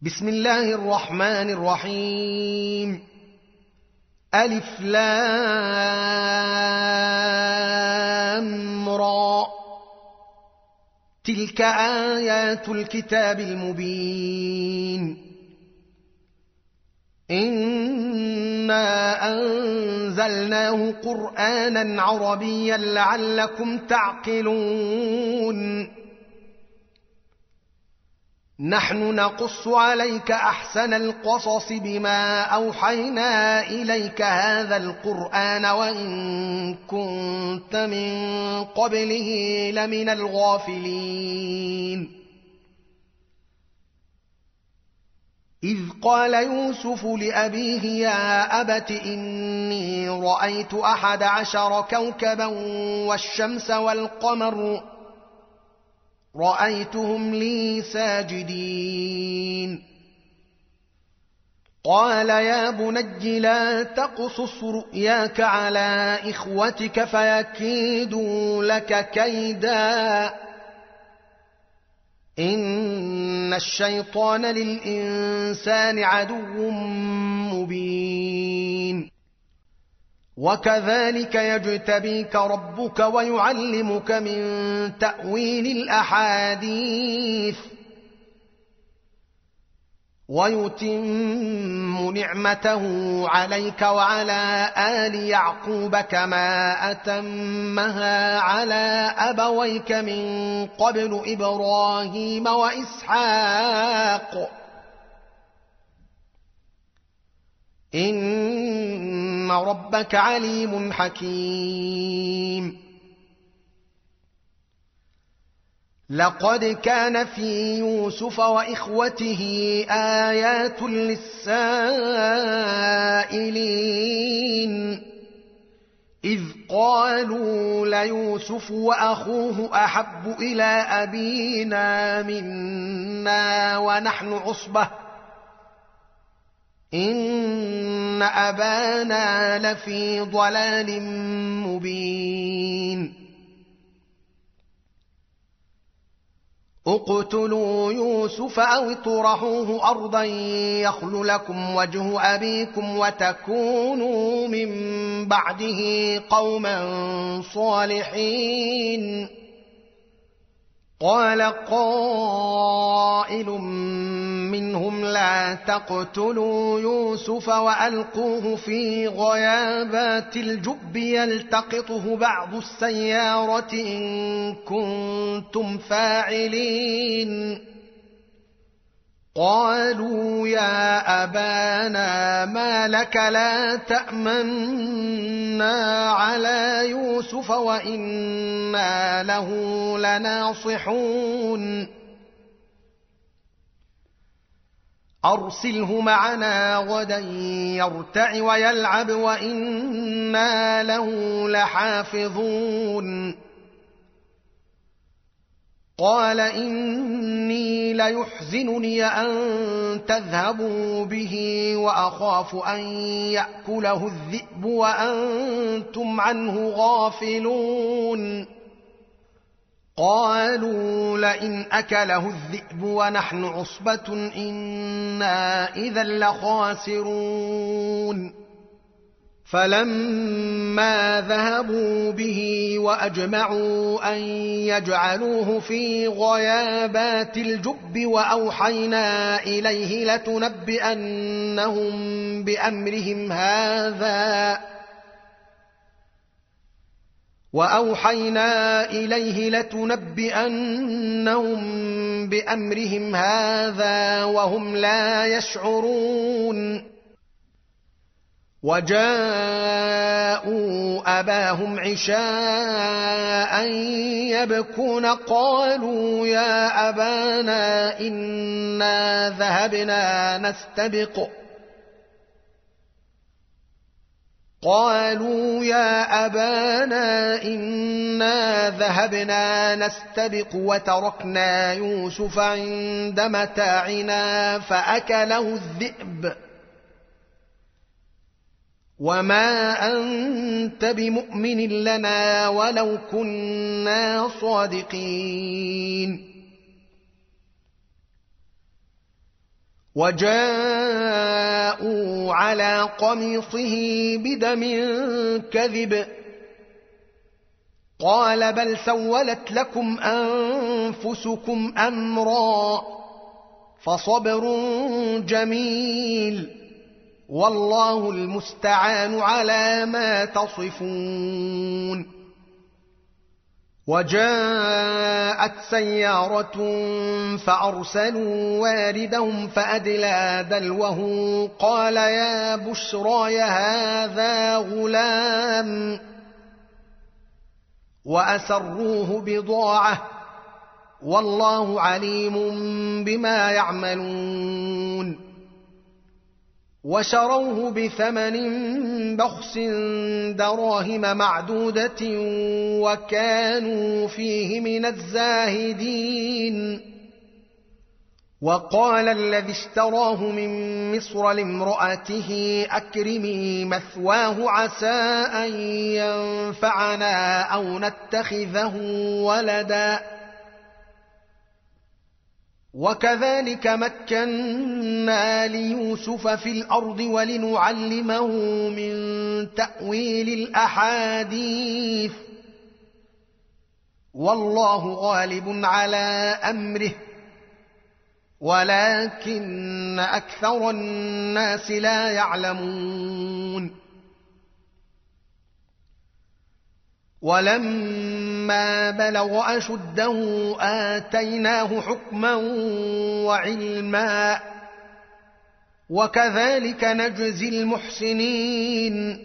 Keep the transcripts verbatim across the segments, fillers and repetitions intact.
بسم الله الرحمن الرحيم. ألف لام را. تلك آيات الكتاب المبين. إنا أنزلناه قرآنا عربيا لعلكم تعقلون. نحن نقص عليك أحسن القصص بما أوحينا إليك هذا القرآن وإن كنت من قبله لمن الغافلين. إذ قال يوسف لأبيه يا أبت إني رأيت أحد عشر كوكبا والشمس والقمر رأيتهم لي ساجدين. قال يا بني لا تقصص رؤياك على إخوتك فيكيدوا لك كيدا إن الشيطان للإنسان عدو مبين. وكذلك يجتبيك ربك ويعلمك من تأويل الأحاديث ويتم نعمته عليك وعلى آل يعقوب كما أتمها على أبويك من قبل إبراهيم وإسحاق إن ربك عليم حكيم. لقد كان في يوسف وإخوته آيات للسائلين إذ قالوا ليوسف وأخوه أحب إلى أبينا منا ونحن عصبة إن أبانا لفي ضلال مبين. اقتلوا يوسف أو اطرحوه أرضا يخل لكم وجه أبيكم وتكونوا من بعده قوما صالحين. قال قائل منهم لا تقتلوا يوسف وألقوه في غيابات الجب يلتقطه بعض السيارة إن كنتم فاعلين. قالوا يا أبانا ما لك لا تأمنا على يوسف وإنا له لناصحون. أرسله معنا غدا يرتع ويلعب وإنا له لحافظون. قال إني ليحزنني أن تذهبوا به وأخاف أن يأكله الذئب وأنتم عنه غافلون. قالوا لئن أكله الذئب ونحن عصبة إنا إذا لخاسرون. فلما ذهبوا به وأجمعوا أن يجعلوه في غيابات الجب وأوحينا إليه لتنبئنهم بأمرهم هذا وأوحينا إليه لتنبئنهم بأمرهم هذا وهم لا يشعرون. وجاءوا أباهم عشاء يبكون قالوا يا أبانا إنا ذهبنا نستبق قالوا يا أبانا إنا ذهبنا نستبق وتركنا يوسف عند متاعنا فأكله الذئب وما أنت بمؤمن لنا ولو كنا صادقين وجاءوا على قميصه بدم كذب قال بل سولت لكم أنفسكم أمرا فصبر جميل والله المستعان على ما تصفون. وجاءت سيارة فأرسلوا واردهم فأدلى دلوه قال يا بشرى هذا غلام وأسروه بضاعة والله عليم بما يعملون. وشروه بثمن بخس دراهم معدودة وكانوا فيه من الزاهدين. وقال الذي اشتراه من مصر لامرأته أكرمي مثواه عسى أن ينفعنا أو نتخذه ولدا وكذلك مكنا ليوسف في الأرض ولنعلمه من تأويل الأحاديث والله غالب على أمره ولكن أكثر الناس لا يعلمون. ولما بلغ أشده آتيناه حكما وعلما وكذلك نجزي المحسنين.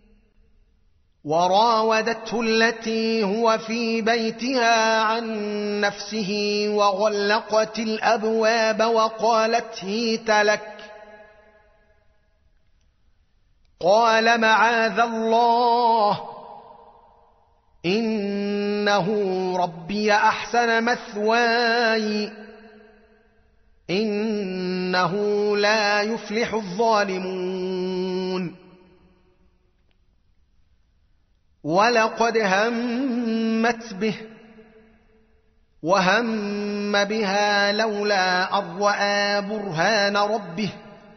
وراودته التي هو في بيتها عن نفسه وغلقت الأبواب وقالت هيت لك قال معاذ الله إنه ربي أحسن مثواي إنه لا يفلح الظالمون. ولقد همت به وهم بها لولا أن رأى برهان ربه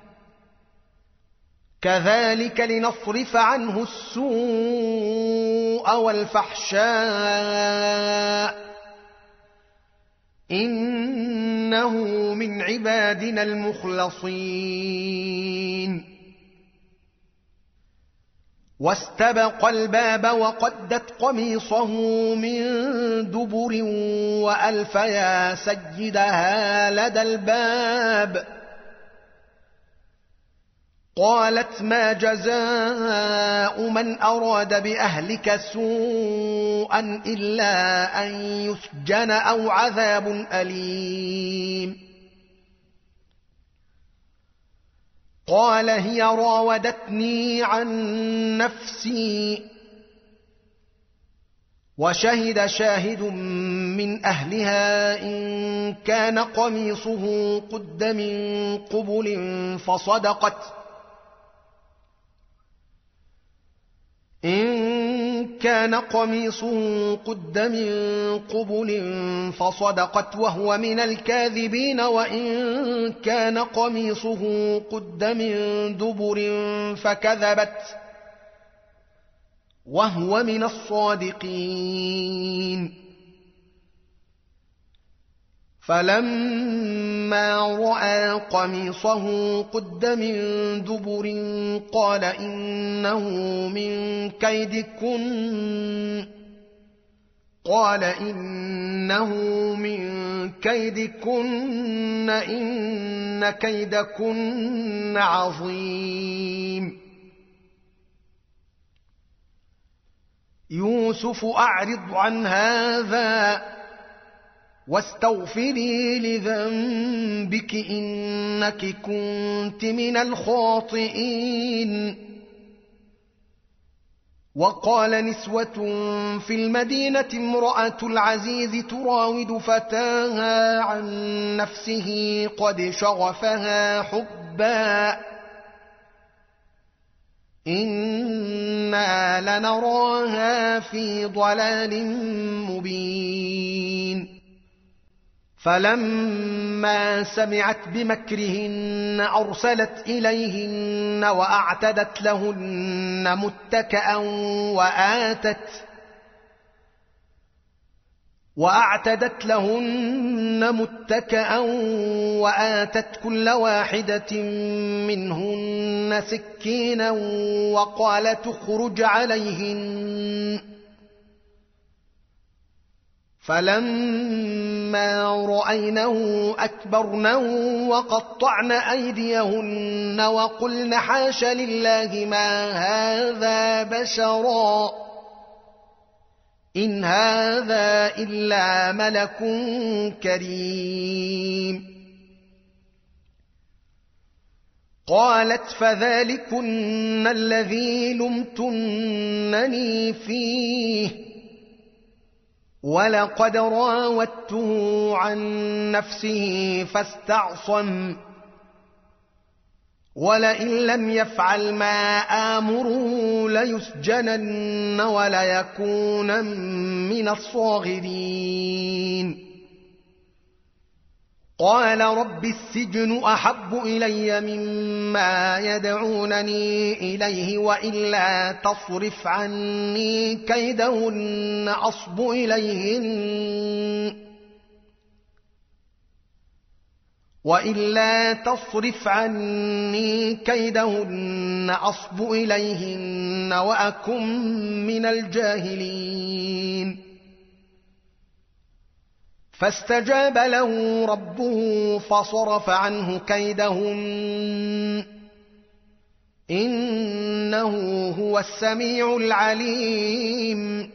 كذلك لنصرف عنه السوء والفحشاء إنه من عبادنا المخلصين. واستبق الباب وقدت قميصه من دبر وألف يا سيدها لدى الباب قالت ما جزاء من أراد بأهلك سوءا إلا أن يسجن أو عذاب أليم. قال هي راودتني عن نفسي وشهد شاهد من أهلها إن كان قميصه قد من قبل فصدقت إن كان قميصه قد من قبل فصدقت وهو من الكاذبين وإن كان قميصه قد من دبر فكذبت وهو من الصادقين. فلما رأى قميصه قد من دبر قال إنه من كيدكن قال إنه من كيدكن إن كيدكن عظيم. يوسف أعرض عن هذا واستغفري لذنبك إنك كنت من الخاطئين. وقال نسوة في المدينة امرأة العزيز تراود فتاها عن نفسه قد شغفها حبا إنا لنراها في ضلال مبين. فلما سمعت بمكرهن أرسلت إليهن وأعتدت لهن متكئا وآتت وأعتدت لهن متكئا وآتت كل واحدة منهن سكينا وقالت اخرج عليهن. فلما رأينه أكبرنه وقطعن أيديهن وقلن حاش لله ما هذا بشرا إن هذا إلا ملك كريم. قالت فذلكن الذي لمتنني فيه ولقد راودته عن نفسه فاستعصم ولئن لم يفعل ما آمره ليسجنن وليكونن من الصاغرين. قال رب السجن أحب إلي مما يدعونني إليه وإلا تصرف عني كيدهن أصب إليهن وإلا تصرف عني كيدهن أصب إليهن وأكن من الجاهلين. فاستجاب له ربه فصرف عنه كيدهن إنه هو السميع العليم.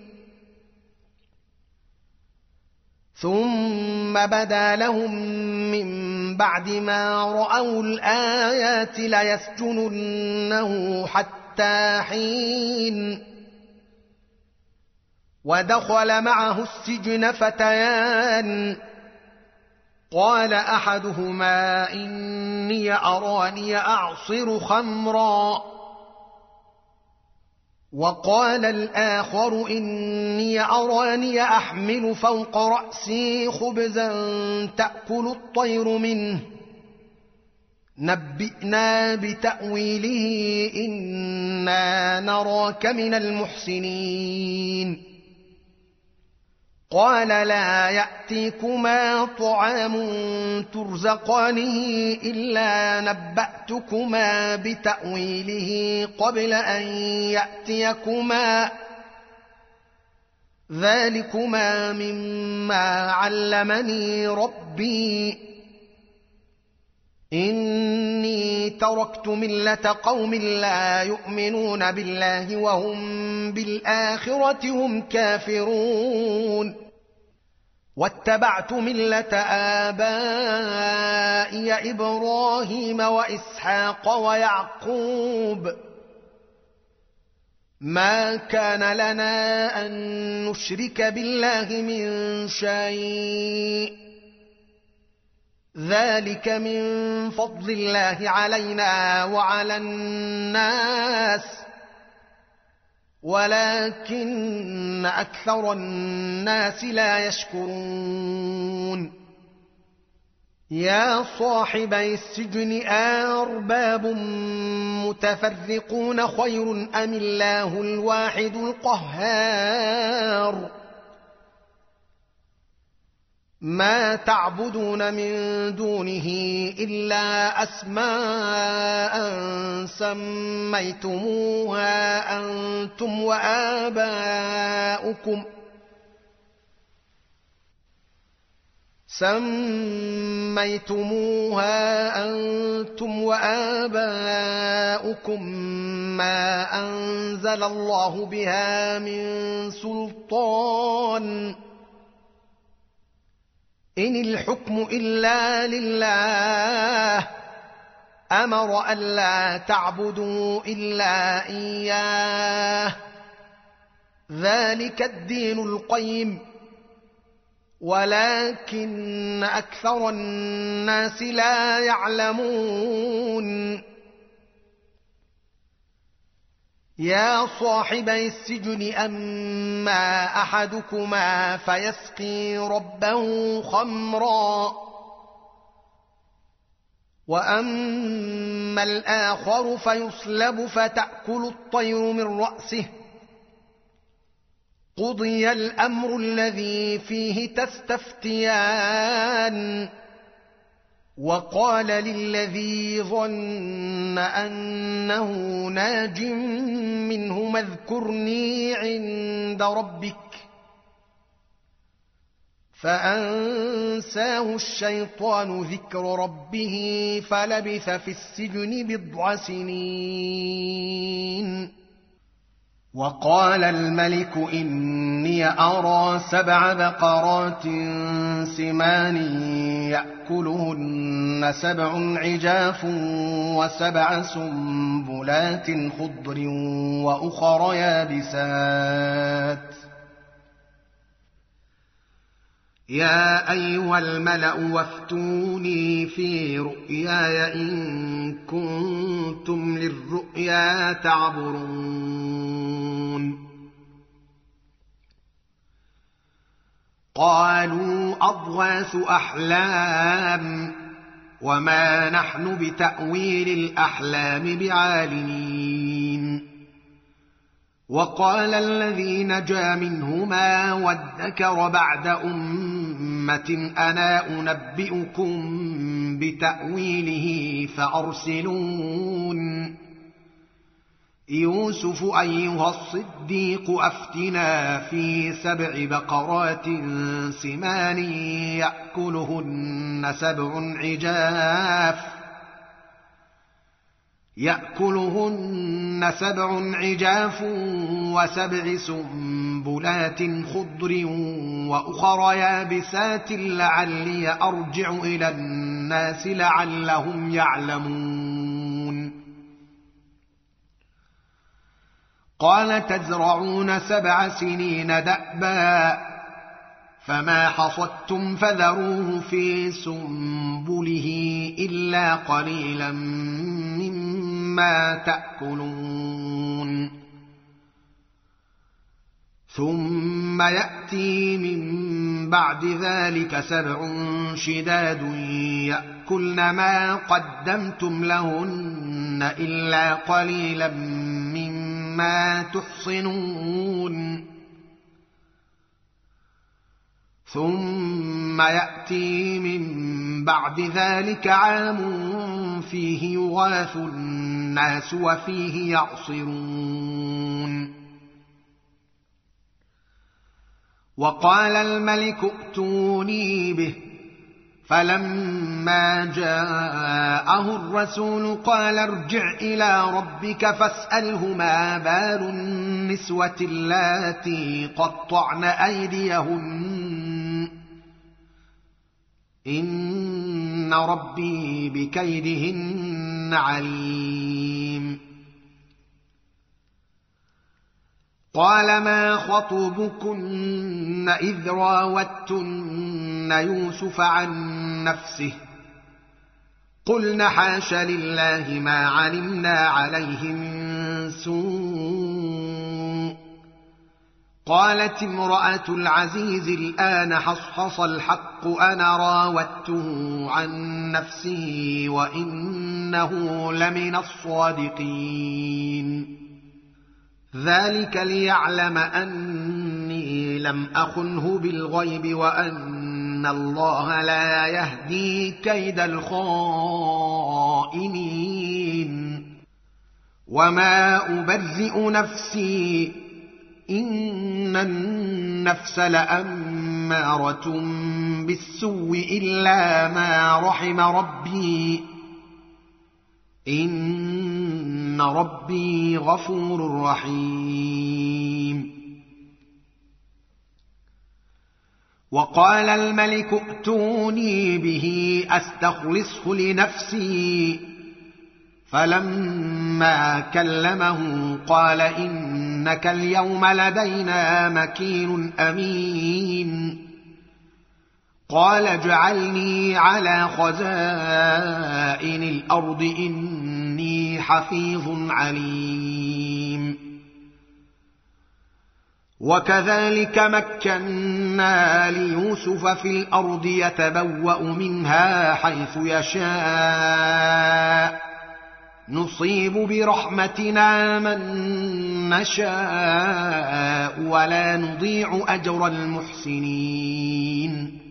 ثم بدا لهم من بعد ما رأوا الآيات ليسجننه حتى حين. ودخل معه السجن فتيان قال أحدهما إني أراني أعصر خمرا وقال الآخر إني أراني أحمل فوق رأسي خبزا تأكل الطير منه نبئنا بتأويله إنا نراك من المحسنين. قال لا يأتيكما طعام ترزقانه إلا نبأتكما بتأويله قبل أن يأتيكما ذلكما مما علمني ربي إني تركت ملة قوم لا يؤمنون بالله وهم بالآخرة هم كافرون واتبعت ملة آبائي إبراهيم وإسحاق ويعقوب ما كان لنا أن نشرك بالله من شيء ذلك من فضل الله علينا وعلى الناس ولكن أكثر الناس لا يشكرون. يا صاحبي السجن أرباب متفرقون خير أم الله الواحد القهار ما تعبدون من دونه إلا أسماء سميتموها أنتم وآباؤكم سميتموها أنتم وآباؤكم ما أنزل الله بها من سلطان إن الحكم إلا لله أمر ألا تعبدوا إلا إياه ذلك الدين القيم ولكن أكثر الناس لا يعلمون. يا صاحبي السجن أما أحدكما فيسقي ربه خمرا وأما الآخر فيصلب فتأكل الطير من رأسه قضي الأمر الذي فيه تستفتيان وقال للذي ظن أنه ناج منهما اذكرني عند ربك فأنساه الشيطان ذكر ربه فلبث في السجن بضع سنين. وقال الملك إني أرى سبع بقرات سمان يأكلهن سبع عجاف وسبع سنبلات خضر وأخر يابسات يا أيها الملأ وافتوني في رؤياي إن كنتم للرؤيا تعبرون. قالوا أضغاث أحلام وما نحن بتأويل الأحلام بعالمين. وقال الذي نجا منهما وادكر بعد أمة أنا أنبئكم بتأويله فأرسلون. يوسف أيها الصديق أفتنا في سبع بقرات سمان يأكلهن سبع عجاف يأكلهن سبع عجاف وسبع سنبلات خضر وأخر يابسات لعلي أرجع إلى الناس لعلهم يعلمون. قال تزرعون سبع سنين دأبا فما حصدتم فذروه في سنبله إلا قليلا مما تأكلون. ثم يأتي من بعد ذلك سبع شداد يأكلن ما قدمتم لهن إلا قليلا مما تحصنون. ثم يأتي من بعد ذلك عام فيه يغاث الناس وفيه يعصرون. وقال الملك ائتوني به فلما جاءه الرسول قال ارجع إلى ربك فاسأله ما بال النسوة اللاتي قطعن أيديهن إن ربي بكيدهن عليم. قال ما خطبكن إذ راوتن يوسف عن نفسه قلن حاش لله ما علمنا عليه من سوء. قالت امرأة العزيز الآن حصحص الحق أنا راودته عن نفسه وإنه لمن الصادقين. ذلك ليعلم أني لم أخنه بالغيب وأن الله لا يهدي كيد الخائنين. وما أبرئ نفسي إن النفس لأمارة بالسوء إلا ما رحم ربي إن ربي غفور رحيم. وقال الملك ائتوني به أستخلصه لنفسي فلما كلمه قال إنك اليوم لدينا مكين أمين. قال اجعلني على خزائن الأرض إني حفيظ عليم. وكذلك مكنا ليوسف في الأرض يتبوأ منها حيث يشاء نصيب برحمتنا من نشاء ولا نضيع أجر المحسنين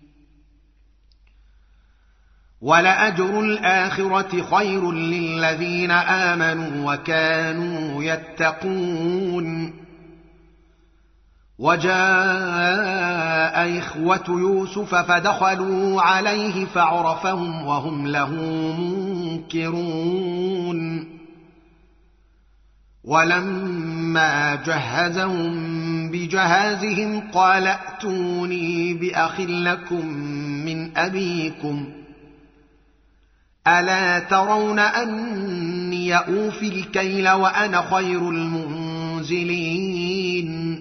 ولأجر الآخرة خير للذين آمنوا وكانوا يتقون وجاء إخوة يوسف فدخلوا عليه فعرفهم وهم له منكرون ولما جهزهم بجهازهم قال ائتوني بأخ لكم من أبيكم ألا ترون أني أوفي الكيل وأنا خير المنزلين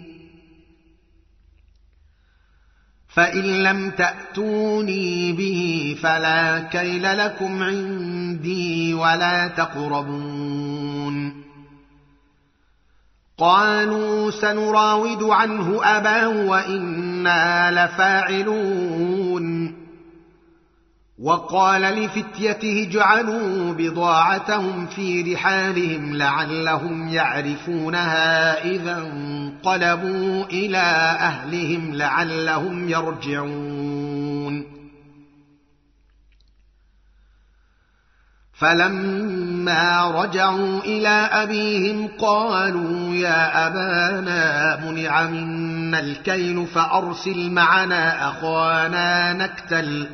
فإن لم تأتوني به فلا كيل لكم عندي ولا تقربون قالوا سنراود عنه أباه وإنا لفاعلون وقال لفتيته اجعلوا بضاعتهم في رحالهم لعلهم يعرفونها إذا انقلبوا إلى أهلهم لعلهم يرجعون فلما رجعوا إلى أبيهم قالوا يا أبانا منع منا الكيل فأرسل معنا أخانا نكتل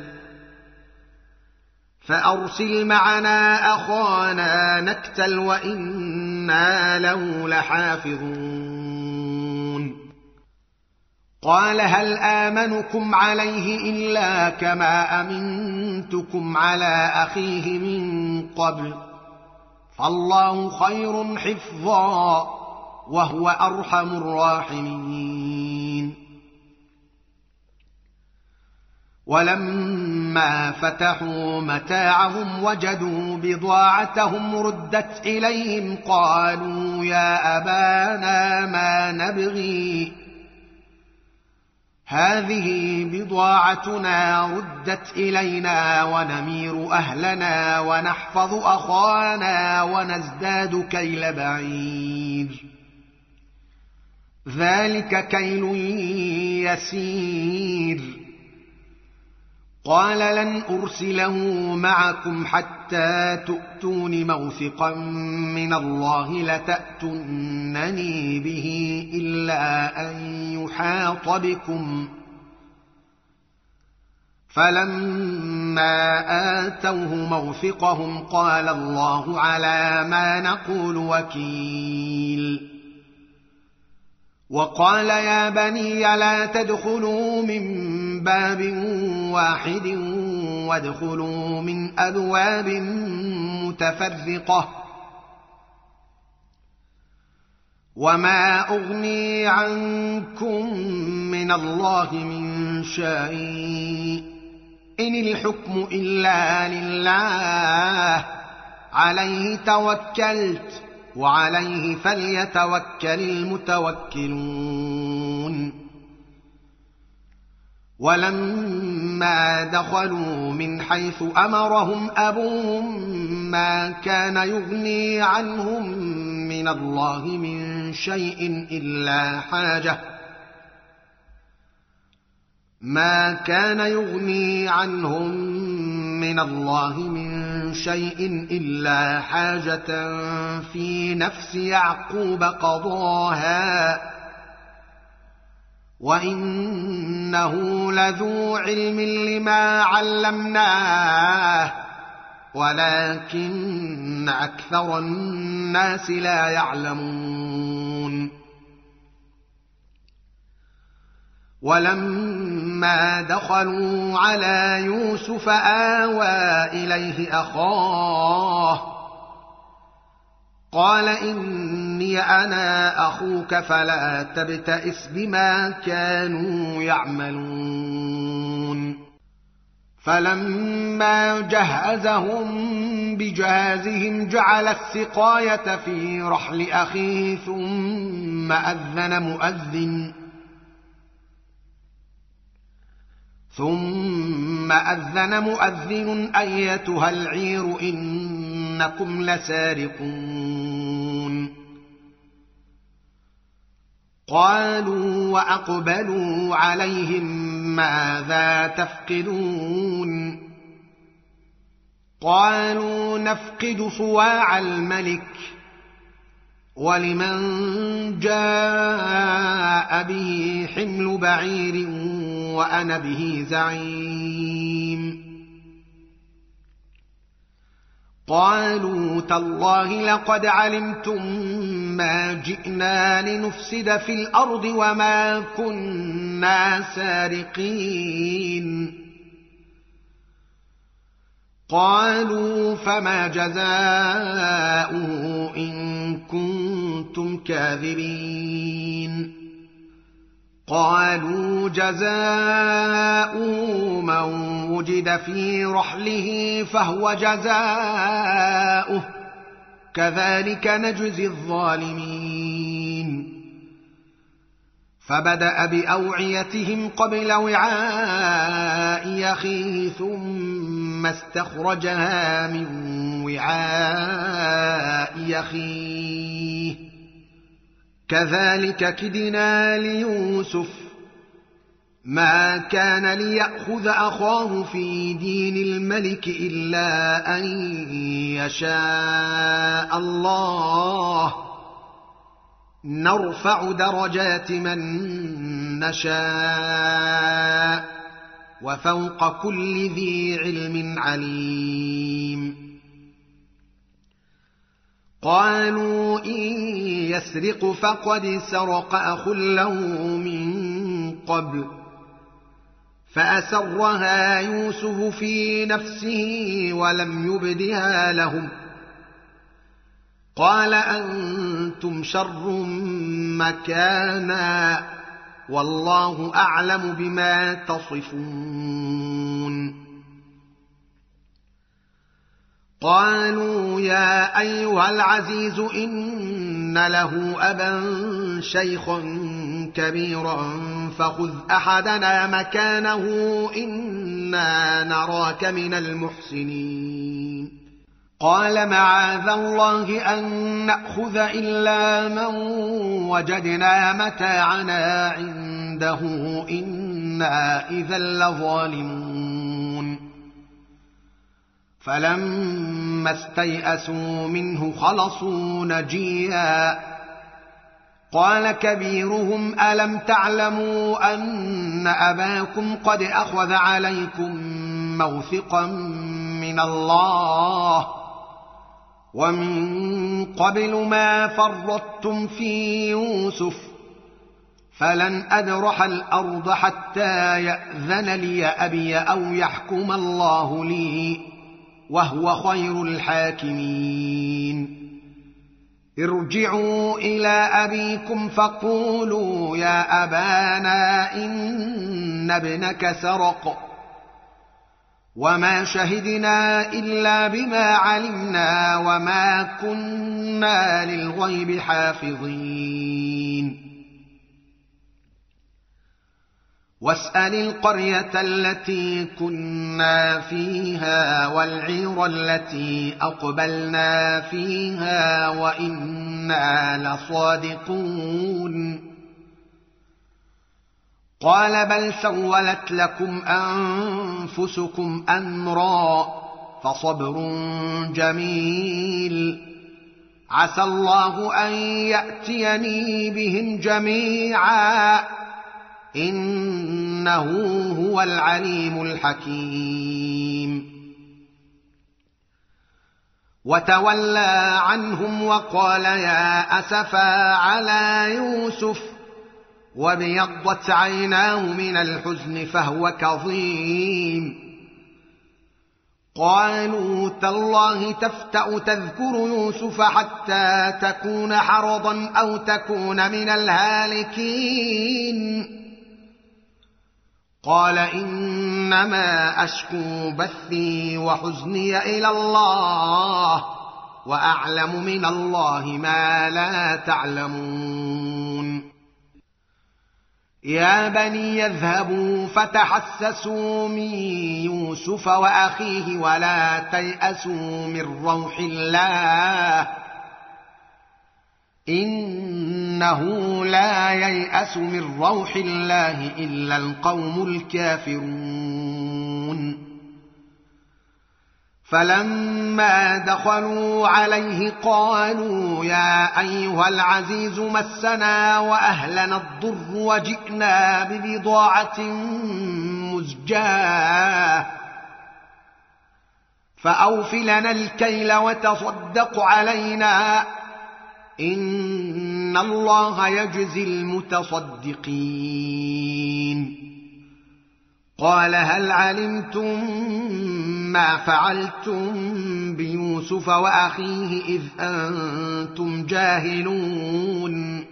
فأرسل معنا أخانا نكتل وإنا له لحافظون قال هل آمنكم عليه إلا كما أمنتكم على أخيه من قبل فالله خير حفظا وهو أرحم الراحمين ولما فتحوا متاعهم وجدوا بضاعتهم ردت إليهم قالوا يا أبانا ما نبغي هذه بضاعتنا ردت إلينا ونمير أهلنا ونحفظ أخانا ونزداد كيل بعير ذلك كيل يسير قال لن أرسله معكم حتى تؤتون موثقا من الله لتأتونني به إلا أن يحاط بكم فلما آتوه موثقهم قال الله على ما نقول وكيل وقال يا بني لا تدخلوا من باب واحد وادخلوا من أبواب متفرقة وما أغني عنكم من الله من شيء إن الحكم إلا لله عليه توكلت وعليه فليتوكل المتوكلون ولما دخلوا من حيث أمرهم أبوهم ما كان يغني عنهم من الله من شيء إلا حاجة ما كان يغني عنهم من الله من شيء إلا حاجة في نفس يعقوب قضاها وإنه لذو علم لما علمناه ولكن أكثر الناس لا يعلمون ولما دخلوا على يوسف آوى إليه أخاه قال إني أنا أخوك فلا تبتئس بما كانوا يعملون فلما جهزهم بجهازهم جعل السقاية في رحل أخيه ثم ثم أذن مؤذن ثم أذن مؤذن أيتها العير إنكم لسارقون قالوا وأقبلوا عليهم ماذا تفقدون قالوا نفقد صواع الملك ولمن جاء به حمل بعير وأنا به زعيم قالوا تالله لقد علمتم ما جئنا لنفسد في الأرض وما كنا سارقين قالوا فما جزاؤه إن كنتم كاذبين قالوا جزاؤه من وجد في رحله فهو جزاؤه كذلك نجزي الظالمين فبدأ بأوعيتهم قبل وعاء أخيه ثم استخرجها من وعاء أخيه كذلك كدنا ليوسف ما كان ليأخذ أخاه في دين الملك إلا أن يشاء الله نرفع درجات من نشاء وفوق كل ذي علم عليم قالوا إن يسرق فقد سرق أخ له من قبل فأسرها يوسف في نفسه ولم يبدها لهم قال أنتم شر مكانا والله أعلم بما تصفون قالوا يا أيها العزيز إن له أبا شيخا كبيرا فخذ أحدنا مكانه إنا نراك من المحسنين قال معاذ الله أن نأخذ إلا من وجدنا متاعنا عنده إنا إذا لظالمون فلما استيئسوا منه خلصوا نجيا قال كبيرهم ألم تعلموا أن أباكم قد أخذ عليكم موثقا من الله ومن قبل ما فرطتم في يوسف فلن أبرح الأرض حتى يأذن لي أبي أو يحكم الله لي وهو خير الحاكمين ارجعوا إلى أبيكم فقولوا يا أبانا إن ابنك سرق وما شهدنا إلا بما علمنا وما كنا للغيب حافظين واسأل القرية التي كنا فيها والعير التي أقبلنا فيها وإنا لصادقون قال بل سولت لكم أنفسكم أمرا فصبر جميل عسى الله أن يأتيني بهم جميعا إنه هو العليم الحكيم وتولى عنهم وقال يا أسفا على يوسف وابيضت عيناه من الحزن فهو كظيم قالوا تالله تفتأ تذكر يوسف حتى تكون حرضا أو تكون من الهالكين قال إنما أشكو بثي وحزني إلى الله وأعلم من الله ما لا تعلمون يا بني يذهبوا فتحسسوا من يوسف وأخيه ولا تيأسوا من روح الله إنه لا ييأس من روح الله إلا القوم الكافرون فلما دخلوا عليه قالوا يا أيها العزيز مسنا وأهلنا الضر وجئنا ببضاعة مزجاة فأوف لنا الكيل وتصدق علينا إن الله يجزي المتصدقين قال هل علمتم ما فعلتم بيوسف وأخيه إذ أنتم جاهلون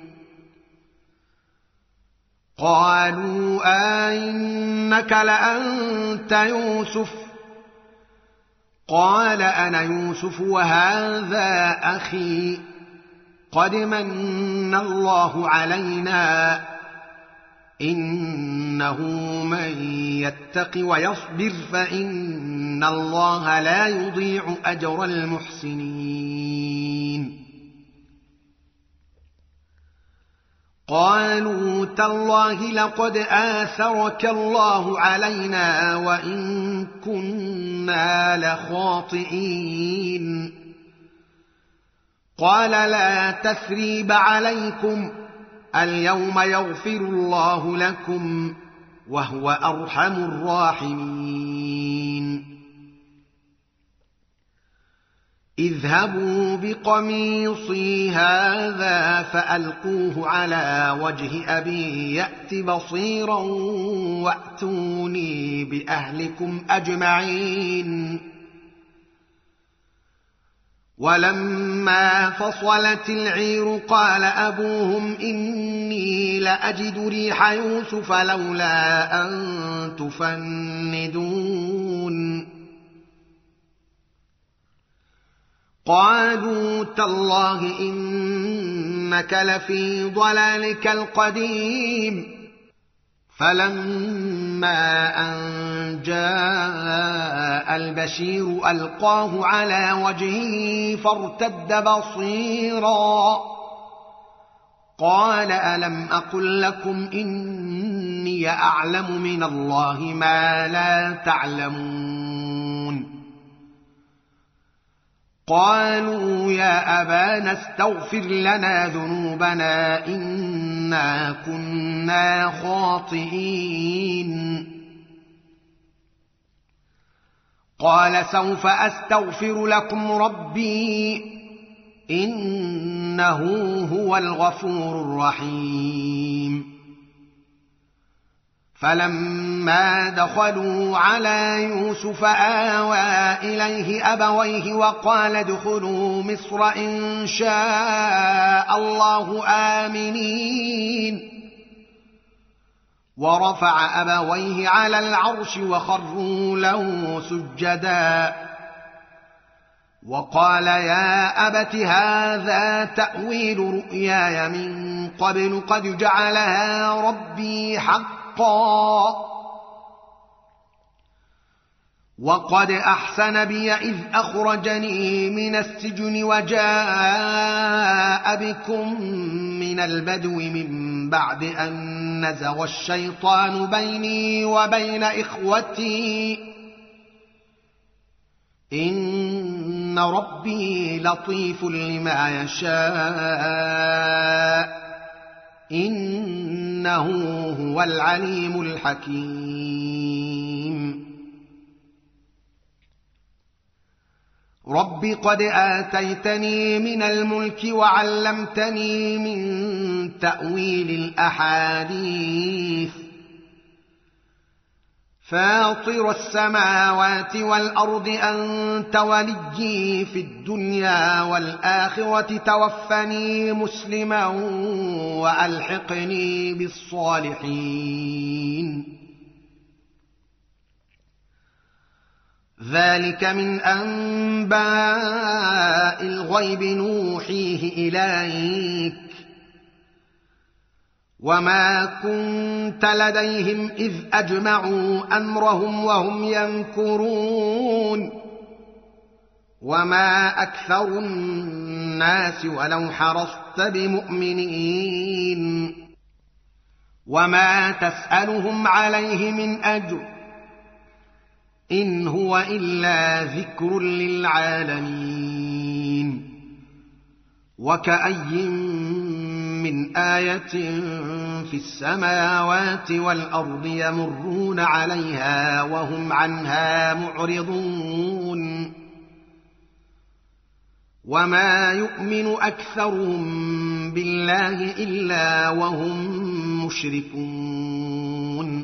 قالوا أئنك لأنت يوسف قال أنا يوسف وهذا أخي قد من الله علينا إنه من يتق ويصبر فإن الله لا يضيع أجر المحسنين قالوا تالله لقد آثرك الله علينا وإن كنا لخاطئين قال لا تثريب عليكم اليوم يغفر الله لكم وهو أرحم الراحمين اذهبوا بقميصي هذا فألقوه على وجه أبي يأت بصيرا وأتوني بأهلكم أجمعين ولما فصلت العير قال أبوهم إني لأجد ريح يوسف لولا أن تفندون قالوا تالله إنك لفي ضلالك القديم فلما أن جاء البشير ألقاه على وجهه فارتد بصيرا قال ألم أقل لكم إني أعلم من الله ما لا تعلمون قالوا يا أبانا استغفر لنا ذنوبنا إنا كنا خاطئين قال سوف أستغفر لكم ربي إنه هو الغفور الرحيم فلما دخلوا على يوسف آوى إليه أبويه وقال ادخلوا مصر إن شاء الله آمنين ورفع أبويه على العرش وخروا له سجدا وقال يا أبت هذا تأويل رؤياي من قبل قد جعلها ربي حقا وقد أحسن بي إذ أخرجني من السجن وجاء بكم من البدو من بعد أن نزغ الشيطان بيني وبين إخوتي إن ربي لطيف لما يشاء إنه هو العليم الحكيم رب قد آتيتني من الملك وعلمتني من تأويل الأحاديث فاطر السماوات والأرض أنت وليي في الدنيا والآخرة توفني مسلما وألحقني بالصالحين ذلك من أنباء الغيب نوحيه إليك وما كنت لديهم إذ أجمعوا أمرهم وهم يمكرون وما أكثر الناس ولو حرصت بمؤمنين وما تسألهم عليه من أجر إن هو إلا ذكر للعالمين وكأي من آية في السماوات والأرض يمرون عليها وهم عنها معرضون وما يؤمن أكثرهم بالله إلا وهم مشركون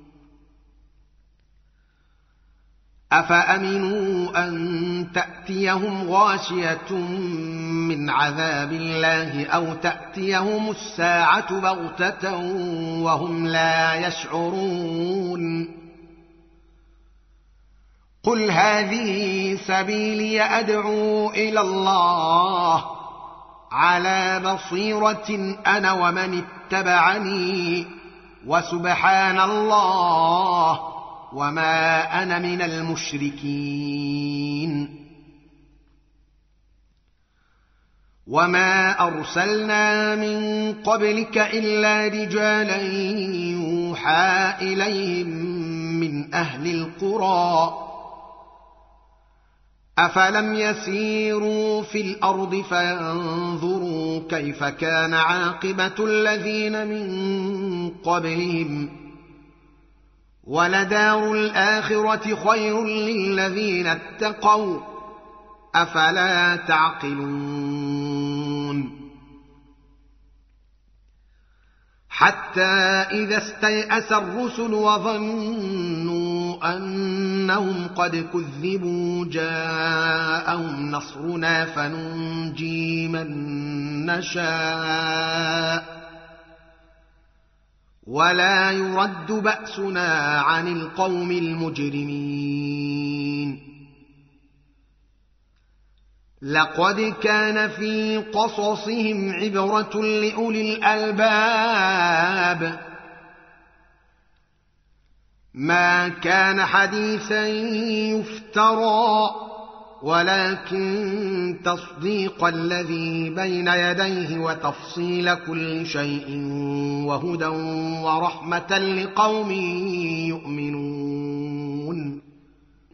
أفأمنوا أن تأتيهم غاشية من عذاب الله أو تأتيهم الساعة بغتة وهم لا يشعرون قل هذه سبيلي أدعو إلى الله على بصيرة أنا ومن اتبعني وسبحان الله وما أنا من المشركين وما أرسلنا من قبلك إلا رجالا يوحى إليهم من أهل القرى أفلم يسيروا في الأرض فينظروا كيف كان عاقبة الذين من قبلهم ولدار الآخرة خير للذين اتقوا أفلا تعقلون حتى إذا استيأس الرسل وظنوا أنهم قد كذبوا جاءهم نصرنا فننجي من نشاء ولا يرد بأسنا عن القوم المجرمين لقد كان في قصصهم عبرة لأولي الألباب ما كان حديثا يفترى ولكن تصديق الذي بين يديه وتفصيل كل شيء وهدى ورحمة لقوم يؤمنون